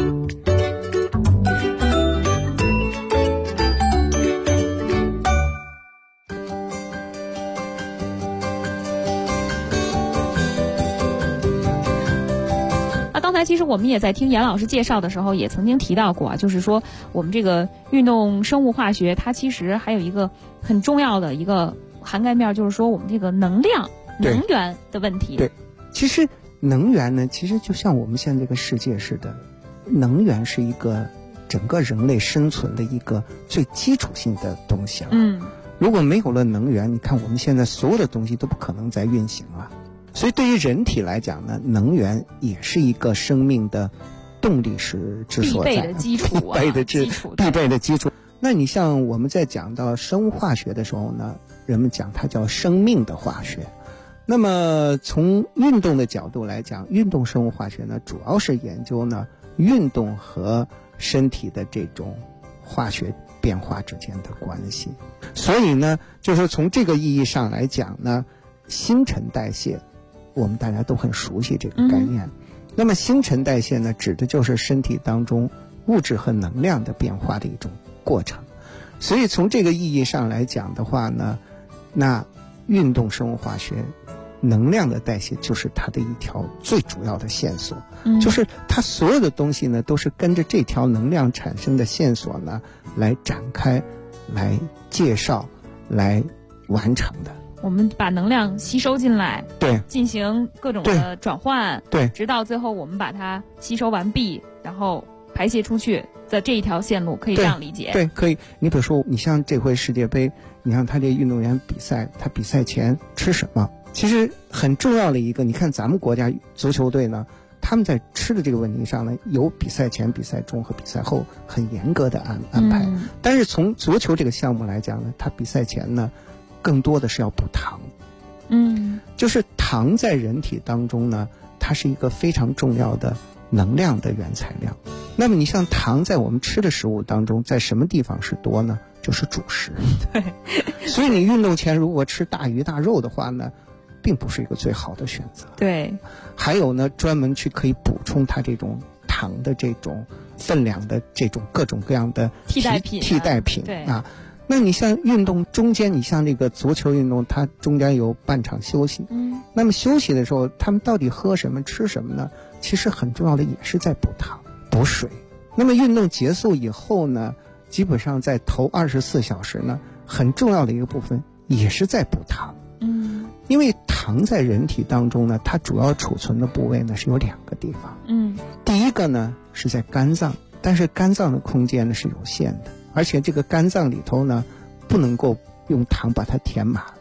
刚才其实我们也在听严老师介绍的时候，也曾经提到过就是说我们这个运动生物化学，它其实还有一个很重要的一个涵盖面，就是说我们这个能源的问题。 对，其实能源呢，其实就像我们现在这个世界似的，能源是一个整个人类生存的一个最基础性的东西了。如果没有了能源，你看我们现在所有的东西都不可能再运行了。所以对于人体来讲呢，能源也是一个生命的动力之所在， 必备的基础， 必备的基础。那你像我们在讲到生物化学的时候呢，人们讲它叫生命的化学。那么从运动的角度来讲，运动生物化学呢，主要是研究呢运动和身体的这种化学变化之间的关系。所以呢，就是从这个意义上来讲呢，新陈代谢我们大家都很熟悉这个概念。那么新陈代谢呢，指的就是身体当中物质和能量的变化的一种过程。所以从这个意义上来讲的话呢，那运动生物化学能量的代谢就是它的一条最主要的线索。就是它所有的东西呢，都是跟着这条能量产生的线索呢来展开、来介绍、来完成的。 我们把能量吸收进来， 对， 进行各种的转换， 对， 直到最后我们把它吸收完毕，然后排泄出去，在这一条线路，可以这样理解。 对，可以。你比如说，你像这回世界杯，你看他这运动员比赛，他比赛前吃什么？其实很重要的一个，你看咱们国家足球队呢，他们在吃的这个问题上呢，有比赛前、比赛中和比赛后很严格的安排。但是从足球这个项目来讲呢，他比赛前呢，更多的是要补糖。就是糖在人体当中呢，它是一个非常重要的能量的原材料。那么你像糖在我们吃的食物当中，在什么地方是多呢？就是主食。 对， 所以你运动前如果吃大鱼大肉的话呢，并不是一个最好的选择。 对， 还有呢，专门去可以补充它这种糖的这种分量的这种各种各样的替代品对啊。那你像运动中间，你像这个足球运动，它中间有半场休息。那么休息的时候，他们到底喝什么吃什么呢？其实很重要的也是在补糖补水。那么运动结束以后呢，基本上在头24小时呢，很重要的一个部分也是在补糖。因为糖在人体当中呢，它主要储存的部位呢是有2个地方。第一个呢是在肝脏，但是肝脏的空间呢是有限的，而且这个肝脏里头呢不能够用糖把它填满了，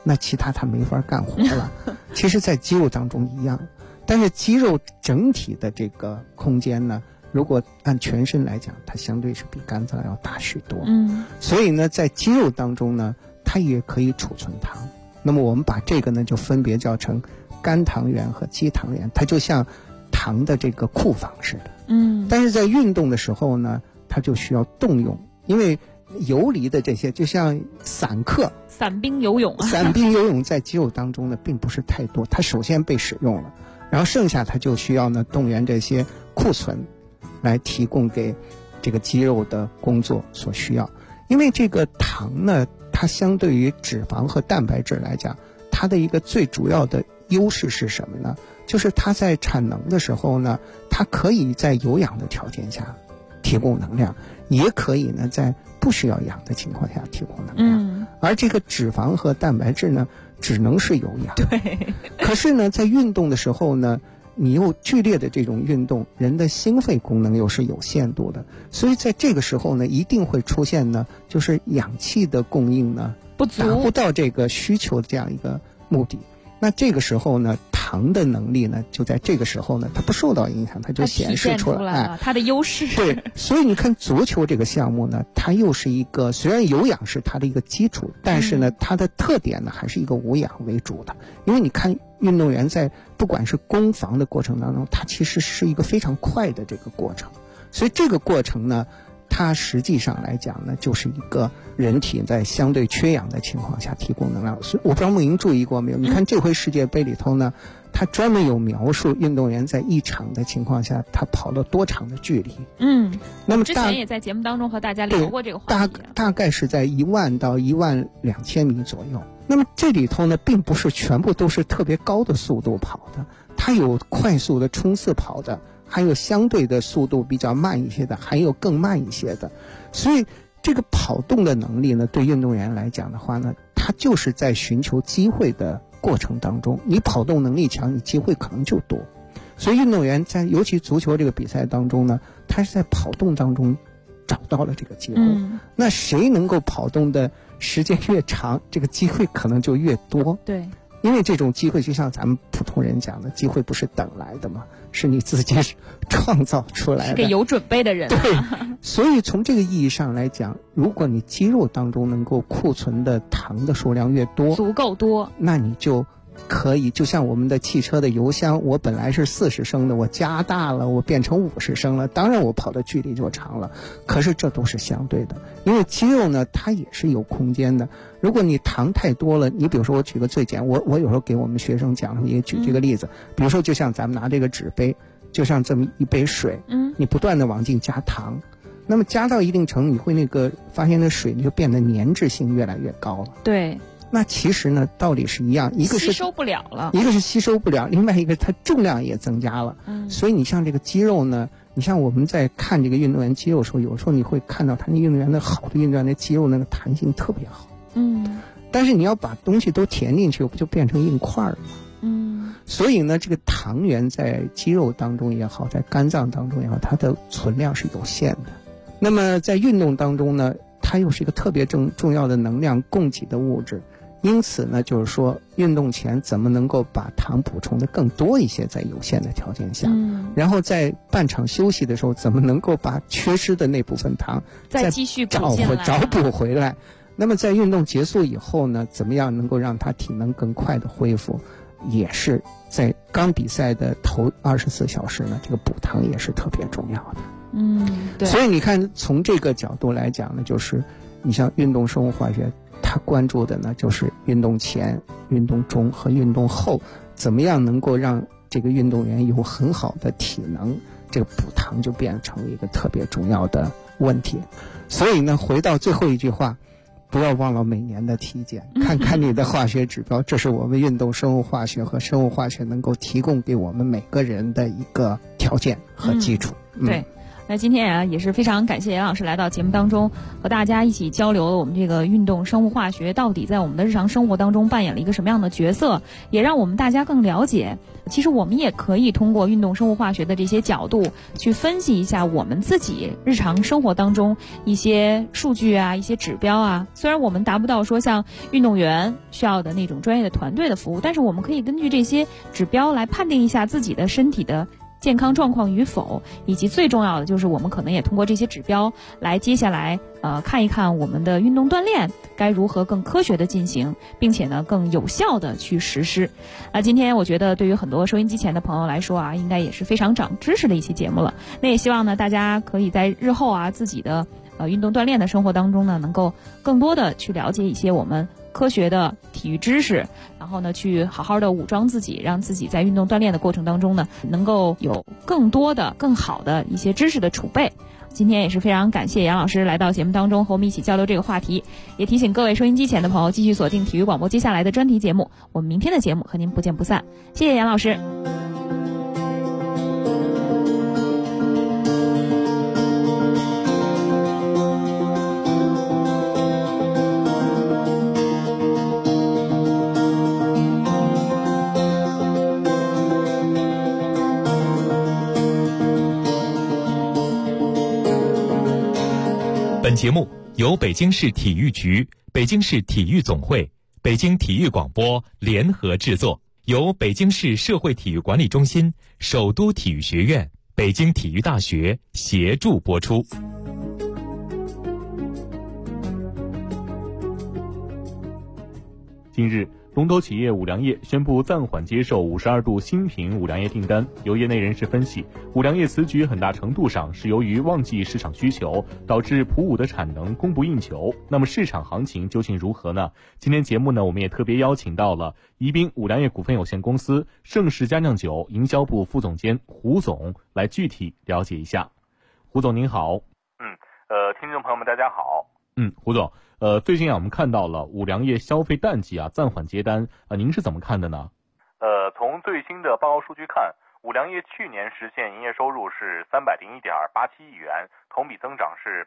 那其他他没法干活了。其实在肌肉当中一样，但是肌肉整体的这个空间呢，如果按全身来讲，它相对是比肝脏要大许多。所以呢，在肌肉当中呢，它也可以储存糖。那么我们把这个呢，就分别叫成肝糖原和肌糖原，它就像糖的这个库房似的。但是在运动的时候呢，它就需要动用，因为游离的这些就像散兵游泳散兵游泳在肌肉当中呢并不是太多，它首先被使用了，然后剩下它就需要呢动员这些库存来提供给这个肌肉的工作所需要。因为这个糖呢，它相对于脂肪和蛋白质来讲，它的一个最主要的优势是什么呢？就是它在产能的时候呢，它可以在有氧的条件下提供能量，也可以呢在不需要氧的情况下提供能量。而这个脂肪和蛋白质呢，只能是有氧。 对。 可是呢，在运动的时候呢，你又剧烈的这种运动，人的心肺功能又是有限度的，所以在这个时候呢，一定会出现呢，就是氧气的供应呢不足， 达不到这个需求的这样一个目的。那这个时候呢，糖的能力呢，就在这个时候呢，它不受到影响，它就显示出来了它的优势。 对，所以你看足球这个项目呢，它又是一个虽然有氧是它的一个基础，但是呢，它的特点呢还是一个无氧为主的。因为你看运动员在不管是攻防的过程当中，它其实是一个非常快的这个过程，所以这个过程呢，它实际上来讲呢，就是一个人体在相对缺氧的情况下提供能量。所以我不知道梦莹注意过没有，你看这回世界杯里头呢，它专门有描述运动员在一场的情况下他跑了多长的距离。那么之前也在节目当中和大家聊过这个话题， 大概是在10000到12000米左右。那么这里头呢，并不是全部都是特别高的速度跑的，它有快速的冲刺跑的，还有相对的速度比较慢一些的，还有更慢一些的。所以这个跑动的能力呢，对运动员来讲的话呢，他就是在寻求机会的过程当中，你跑动能力强，你机会可能就多。所以运动员在尤其足球这个比赛当中呢，他是在跑动当中找到了这个机会。那谁能够跑动的时间越长，这个机会可能就越多。 对， 因为这种机会就像咱们普通人讲的，机会不是等来的嘛，是你自己创造出来的， 是个有准备的人。 对，所以从这个意义上来讲，如果你肌肉当中能够库存的糖的数量越多， 足够多， 那你就可以就像我们的汽车的油箱，我本来是40升的，我加大了，我变成50升了，当然我跑的距离就长了。可是这都是相对的，因为肌肉呢，它也是有空间的。如果你糖太多了，你比如说我举个最简，我有时候给我们学生讲，也举这个例子，比如说就像咱们拿这个纸杯，就像这么一杯水，你不断的往进加糖，那么加到一定程度，你会发现那水就变得粘滞性越来越高了。 对。 那其实呢，道理是一样，一个是吸收不了了， 一个是吸收不了，另外一个它重量也增加了。所以你像这个肌肉呢，你像我们在看这个运动员肌肉的时候，有时候你会看到他那运动员的好的运动员的肌肉那个弹性特别好。但是你要把东西都填进去，不就变成硬块了吗？所以呢，这个糖原在肌肉当中也好，在肝脏当中也好，它的存量是有限的。那么在运动当中呢，它又是一个特别重要的能量供给的物质。因此呢，就是说运动前怎么能够把糖补充的更多一些，在有限的条件下，然后在半场休息的时候，怎么能够把缺失的那部分糖再继续找补回来。那么在运动结束以后呢，怎么样能够让它体能更快的恢复，也是在刚比赛的头24小时呢，这个补糖也是特别重要的。 对。 所以你看，从这个角度来讲呢，就是你像运动生物化学，他关注的呢，就是运动前、运动中和运动后，怎么样能够让这个运动员有很好的体能，这个补糖就变成一个特别重要的问题。所以呢，回到最后一句话，不要忘了每年的体检，看看你的化学指标，这是我们运动生物化学和生物化学能够提供给我们每个人的一个条件和基础。 对。 那今天啊也是非常感谢严老师来到节目当中，和大家一起交流了我们这个运动生物化学到底在我们的日常生活当中扮演了一个什么样的角色，也让我们大家更了解，其实我们也可以通过运动生物化学的这些角度去分析一下我们自己日常生活当中一些数据啊，一些指标啊。虽然我们达不到说像运动员需要的那种专业的团队的服务，但是我们可以根据这些指标来判定一下自己的身体的健康状况与否，以及最重要的就是我们可能也通过这些指标来接下来看一看我们的运动锻炼该如何更科学的进行，并且呢更有效的去实施。今天我觉得对于很多收音机前的朋友来说啊，应该也是非常长知识的一期节目了。那也希望呢大家可以在日后啊自己的运动锻炼的生活当中呢，能够更多的去了解一些我们科学的体育知识，然后呢去好好的武装自己，让自己在运动锻炼的过程当中呢，能够有更多的更好的一些知识的储备。今天也是非常感谢杨老师来到节目当中和我们一起交流这个话题，也提醒各位收音机前的朋友继续锁定体育广播接下来的专题节目，我们明天的节目和您不见不散。谢谢杨老师。 本节目由北京市体育局、北京市体育总会、北京体育广播联合制作，由北京市社会体育管理中心、首都体育学院、北京体育大学协助播出。 近日，龙头企业五粮液宣布暂缓接受52度新品五粮液订单。有业内人士分析，五粮液此举很大程度上是由于旺季市场需求，导致普五的产能供不应求。那么市场行情究竟如何呢？今天节目呢，我们也特别邀请到了宜宾五粮液股份有限公司盛世佳酿酒营销部副总监胡总来具体了解一下。胡总您好。 听众朋友们大家好。 胡总，最近我们看到了五粮液消费淡季暂缓接单，您是怎么看的呢？ 从最新的报告数据看，五粮液去年实现营业收入是301.87亿元，同比增长是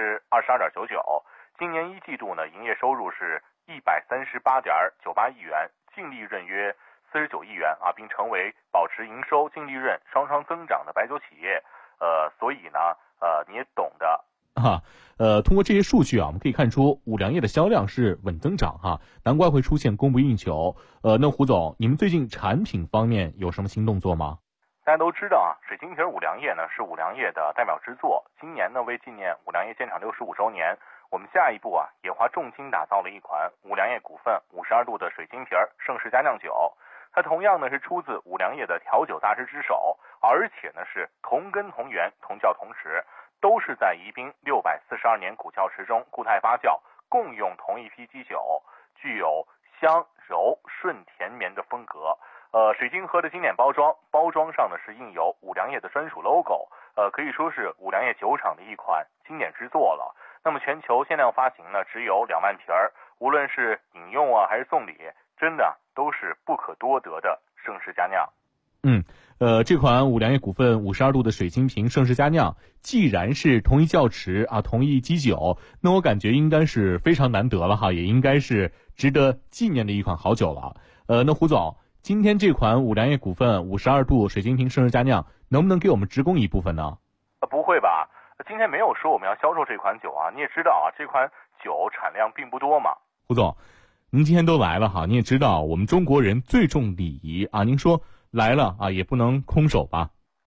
22.99%。今年一季度呢，营业收入是138.98亿元，净利润约49亿元并成为保持营收、净利润双双增长的白酒企业。所以呢，你也懂的。 通过这些数据我们可以看出五粮液的销量是稳增长难怪会出现供不应求。那胡总，你们最近产品方面有什么新动作吗？ 大家都知道水晶瓶五粮液呢是五粮液的代表之作。今年呢为纪念五粮液建厂65周年，我们下一步也花重金打造了一款五粮液股份52度的水晶瓶盛世佳酿酒。它同样呢是出自五粮液的调酒大师之手，而且呢是同根同源、同窖同时，都是在宜宾642年古窖池中固态发酵，共用同一批基酒，具有香柔顺甜绵的风格。水晶盒的经典包装上呢是印有五粮液的专属 logo， 可以说是五粮液酒厂的一款经典之作了。那么全球限量发行呢只有2万瓶，无论是饮用还是送礼，真的都是不可多得的盛世佳酿。 这款五粮液股份52度的水晶瓶盛世佳酿，既然是同一窖池同一基酒，那我感觉应该是非常难得了也应该是值得纪念的一款好酒了。那胡总，今天这款五粮液股份52度水晶瓶盛世佳酿能不能给我们直供一部分呢？ 不会吧，今天没有说我们要销售这款酒你也知道这款酒产量并不多嘛。 胡总，您今天都来了你也知道我们中国人最重礼仪您说来了也不能空手吧？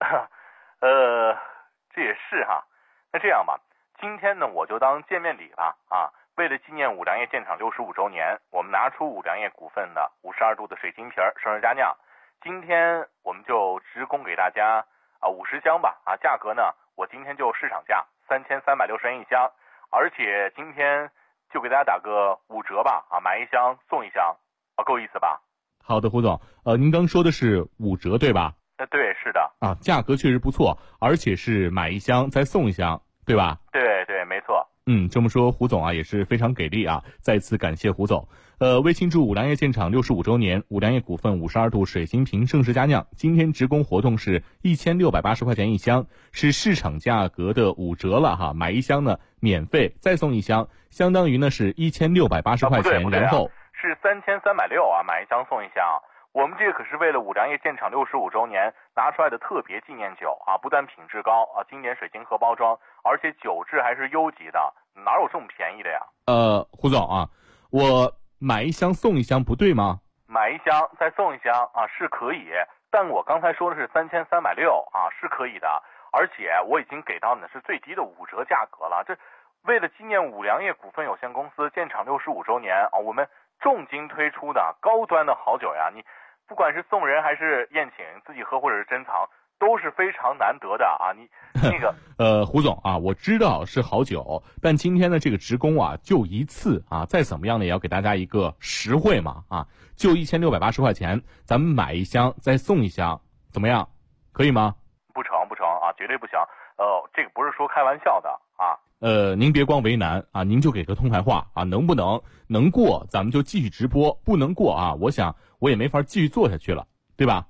这也是那这样吧，今天呢我就当见面礼吧为了纪念五粮液建厂65周年，我们拿出五粮液股份的52度的水晶瓶盛世佳酿，今天我们就直供给大家50箱吧价格呢我今天就市场价3360元一箱，而且今天就给大家打个5折吧买一箱送一箱够意思吧？ 好的，胡总，您刚说的是5折对吧？ 对，是的。 价格确实不错，而且是买一箱再送一箱，对吧？ 对，没错。 这么说胡总啊也是非常给力啊，再次感谢胡总。为庆祝五粮液建厂65周年，五粮液股份52度水晶瓶盛世佳酿今天直供活动是1680块钱一箱，是市场价格的5折了哈，买一箱呢免费再送一箱，相当于呢是1680块钱，然后是3360啊，买一箱送一箱。我们这个可是为了五粮液建厂65周年拿出来的特别纪念酒啊，不但品质高啊，经典水晶盒包装，而且酒质还是优级的，哪有这么便宜的呀？ 胡总啊，我买一箱送一箱不对吗？ 买一箱再送一箱啊是可以，但我刚才说的是3360啊是可以的，而且我已经给到你的是最低的5折价格了。这为了纪念五粮液股份有限公司建厂65周年啊，我们重金推出的高端的好酒呀，你不管是送人还是宴请，自己喝或者是珍藏，都是非常难得的啊！你那个胡总啊，我知道是好酒，但今天的这个职工啊，就一次啊，再怎么样呢，也要给大家一个实惠嘛啊，就1680块钱，咱们买一箱再送一箱，怎么样？可以吗？ 不成啊，绝对不行。这个不是说开玩笑的啊。 您别光为难啊，您就给个痛快话啊，能不能过，咱们就继续直播；不能过啊，我想我也没法继续做下去了，对吧？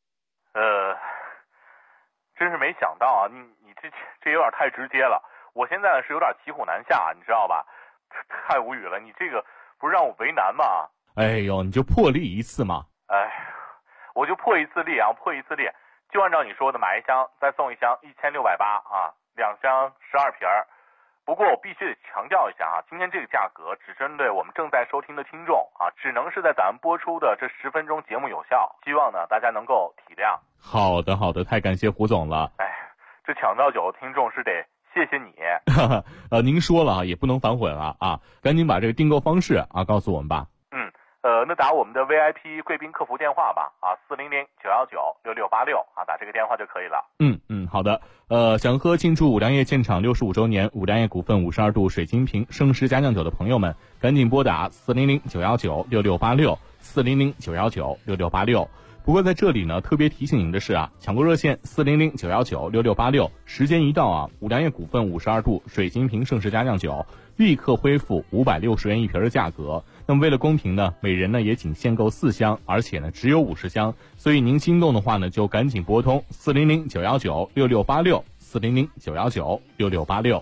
真是没想到啊，你这有点太直接了，我现在是有点骑虎难下，你知道吧？太无语了，你这个不是让我为难吗？ 哎呦，你就破例一次嘛。 我就破一次例啊，就按照你说的，买一箱再送一箱，1680啊，2箱12瓶儿。不过我必须得强调一下啊，今天这个价格只针对我们正在收听的听众啊，只能是在咱们播出的这10分钟节目有效，希望呢大家能够体谅。 好的，太感谢胡总了。 这抢到酒的听众是得谢谢你。 您说了啊，也不能反悔了啊，赶紧把这个订购方式啊告诉我们吧。 那打我们的 VIP 贵宾客服电话吧啊，400-919-6686啊，打这个电话就可以了。 好的。想喝庆祝五粮液建厂65周年五粮液股份52度水晶瓶盛世佳酿酒的朋友们，赶紧拨打400-919-6686 400-919-6686。不过在这里呢，特别提醒您的是啊，抢购热线400-919-6686，时间一到啊，五粮液股份52度水晶瓶盛世佳酿酒立刻恢复560元一瓶的价格。那么为了公平呢，每人呢也仅限购4箱，而且呢只有50箱，所以您心动的话呢，就赶紧拨通400-919-6686 400-919-6686。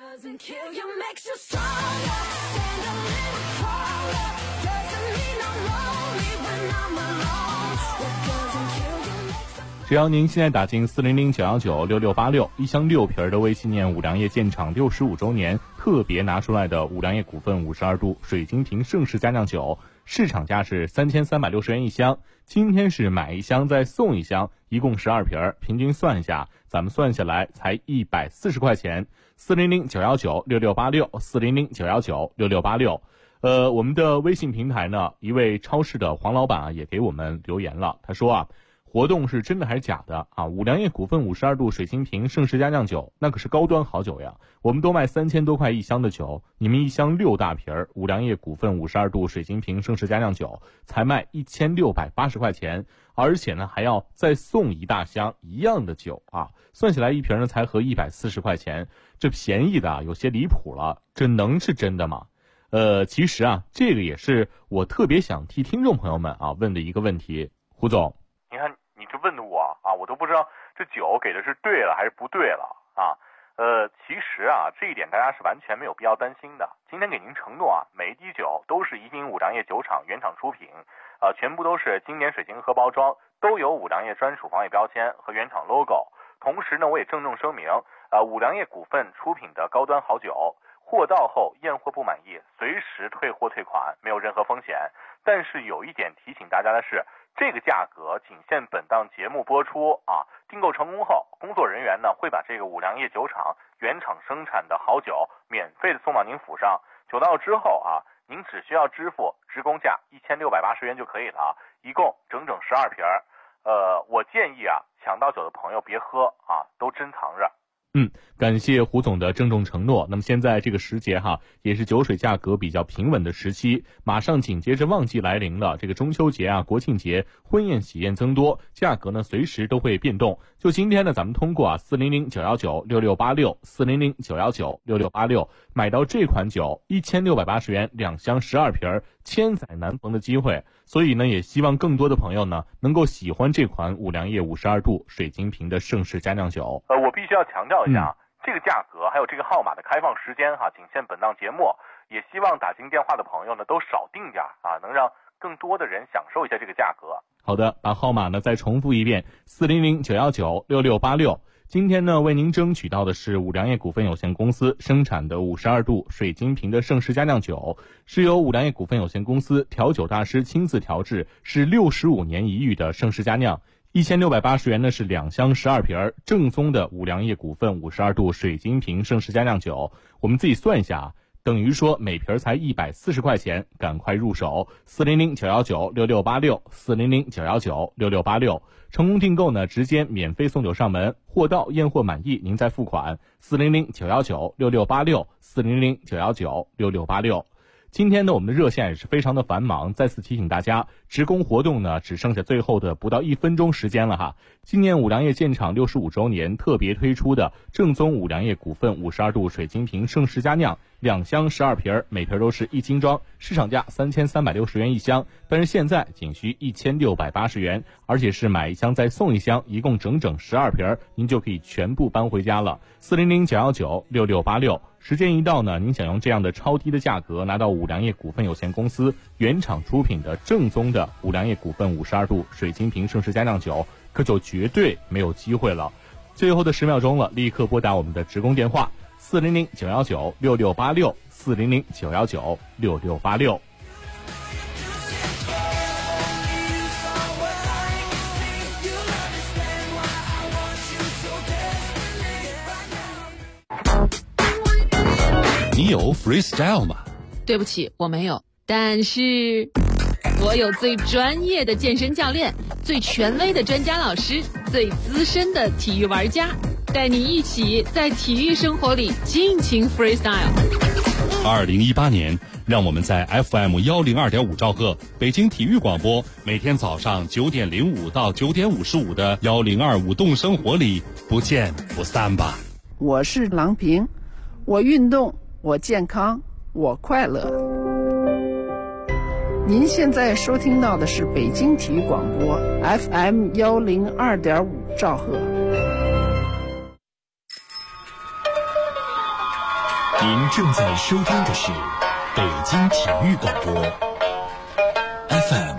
只要您现在打进400-919-6686，一箱6瓶的为纪念五粮液建厂65周年特别拿出来的五粮液股份52度水晶瓶盛世佳酿酒，市场价是3360元一箱，今天是买一箱再送一箱，一共12瓶，平均算一下，咱们算下来才140块钱。400-919-6686 400-919-6686。我们的微信平台呢，一位超市的黄老板啊也给我们留言了，他说啊，活动是真的还是假的啊？五粮液股份52度水晶瓶盛世佳酿酒那可是高端好酒呀，我们都卖3000多块一箱的酒，你们一箱6大瓶儿，五粮液股份52度水晶瓶盛世佳酿酒才卖1680块钱，而且呢还要再送一大箱一样的酒啊，算起来一瓶呢才合140块钱，这便宜的啊有些离谱了，这能是真的吗？其实啊，这个也是我特别想替听众朋友们啊问的一个问题，胡总。 你看你这问的我啊，我都不知道这酒给的是对了还是不对了啊。其实啊，这一点大家是完全没有必要担心的。今天给您承诺啊，每一滴酒都是宜宾五粮液酒厂原厂出品，全部都是经典水晶盒包装，都有五粮液专属防伪标签和原厂 logo。同时呢，我也郑重声明，五粮液股份出品的高端好酒，货到后验货不满意，随时退货退款，没有任何风险。但是有一点提醒大家的是，这个价格仅限本档节目播出啊！订购成功后，工作人员呢会把这个五粮液酒厂原厂生产的好酒免费的送到您府上。酒到之后啊，您只需要支付直工价1680元就可以了啊！一共整整12瓶。我建议啊，抢到酒的朋友别喝啊，都珍藏着。 感谢胡总的郑重承诺。那么现在这个时节也是酒水价格比较平稳的时期，马上紧接着旺季来临了。这个中秋节国庆节婚宴喜宴增多，价格呢随时都会变动。就今天呢，咱们通过400-919-6686，400-919-6686买到这款酒1680元2箱12瓶，千载难逢的机会。所以呢，也希望更多的朋友呢能够喜欢这款五粮液52度水晶瓶的盛世佳酿酒。 我必须要强调一下，这个价格还有这个号码的开放时间仅限本档节目，也希望打进电话的朋友呢都少定点能让更多的人享受一下这个价格。 好的，把号码呢再重复一遍，400-919-6686。今天呢，为您争取到的是五粮液股份有限公司生产的52度水晶瓶的盛世佳酿酒，是由五粮液股份有限公司调酒大师亲自调制，是65年一遇的盛世佳酿。1680元呢是2箱12瓶，正宗的五粮液股份52度水晶瓶盛世佳酿酒。我们自己算一下等于说每瓶才140块钱，赶快入手，400-919-6686，400-919-6686。成功订购呢，直接免费送酒上门，货到验货满意您再付款，400-919-6686，400-919-6686。今天呢，我们的热线也是非常的繁忙，再次提醒大家，职工活动呢只剩下最后的不到1分钟时间了今年五粮液建厂65周年特别推出的正宗五粮液股份52度水晶瓶盛世佳酿2箱12瓶，每瓶都是1斤装，市场价3360元一箱，但是现在仅需1680元，而且是买1箱再送1箱，一共整整12瓶，您就可以全部搬回家了。400-919-6686。时间一到呢，您想用这样的超低的价格拿到五粮液股份有限公司原厂出品的正宗的五粮液股份52度水晶瓶盛世佳酿酒，可就绝对没有机会了。最后的10秒钟了，立刻拨打我们的职工电话400-919-6686，400-919-6686。 你有 freestyle 吗？ 对不起，我没有，但是我有最专业的健身教练，最权威的专家老师，最资深的体育玩家，带你一起在体育生活里尽情 freestyle。 2018年，让我们在 FM 102.5兆赫北京体育广播，每天早上9点05到9点55的102舞动生活里不见不散吧。 我是郎平，我运动，我健康，我快乐。您现在收听到的是北京体育广播 FM 102.5兆赫。 您正在收听的是北京体育广播 FM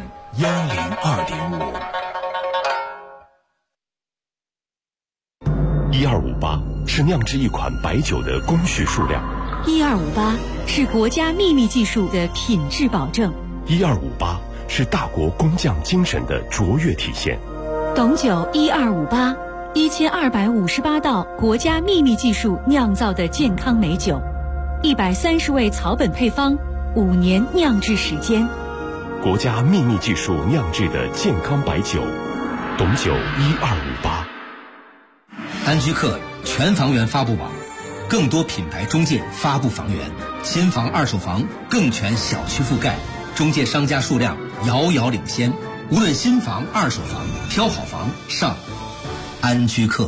102.5。1258是酿制一款白酒的工序数量 ，1258是国家秘密技术的品质保证 ，1258是大国工匠精神的卓越体现。 董酒1258 1258道国家秘密技术酿造的健康美酒，130味草本配方，5年酿制时间， 国家秘密技术酿制的健康白酒，董酒1258。 安居客全房源发布网，更多品牌中介发布房源，新房二手房更全小区覆盖，中介商家数量遥遥领先。无论新房二手房，挑好房上安居客。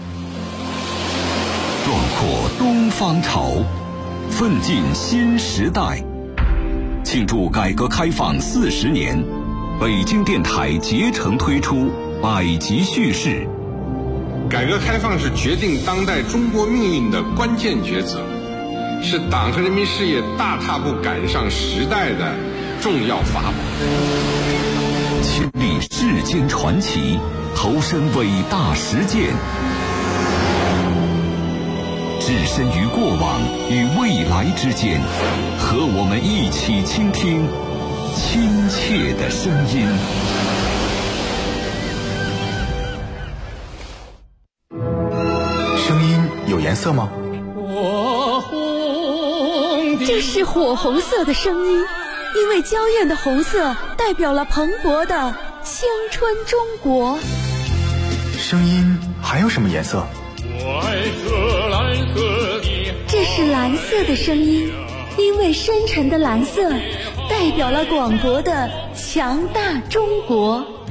壮阔东方潮，奋进新时代。庆祝改革开放40年，北京电台竭诚推出百集叙事。 改革开放是决定当代中国命运的关键抉择，是党和人民事业大踏步赶上时代的重要法宝。 亲历世间传奇，投身伟大实践，置身于过往与未来之间，和我们一起倾听亲切的声音。 声音有颜色吗？ 这是火红色的声音，因为娇艳的红色代表了蓬勃的青春中国。 声音还有什么颜色？ 这是蓝色的声音，因为深沉的蓝色代表了广博的强大中国。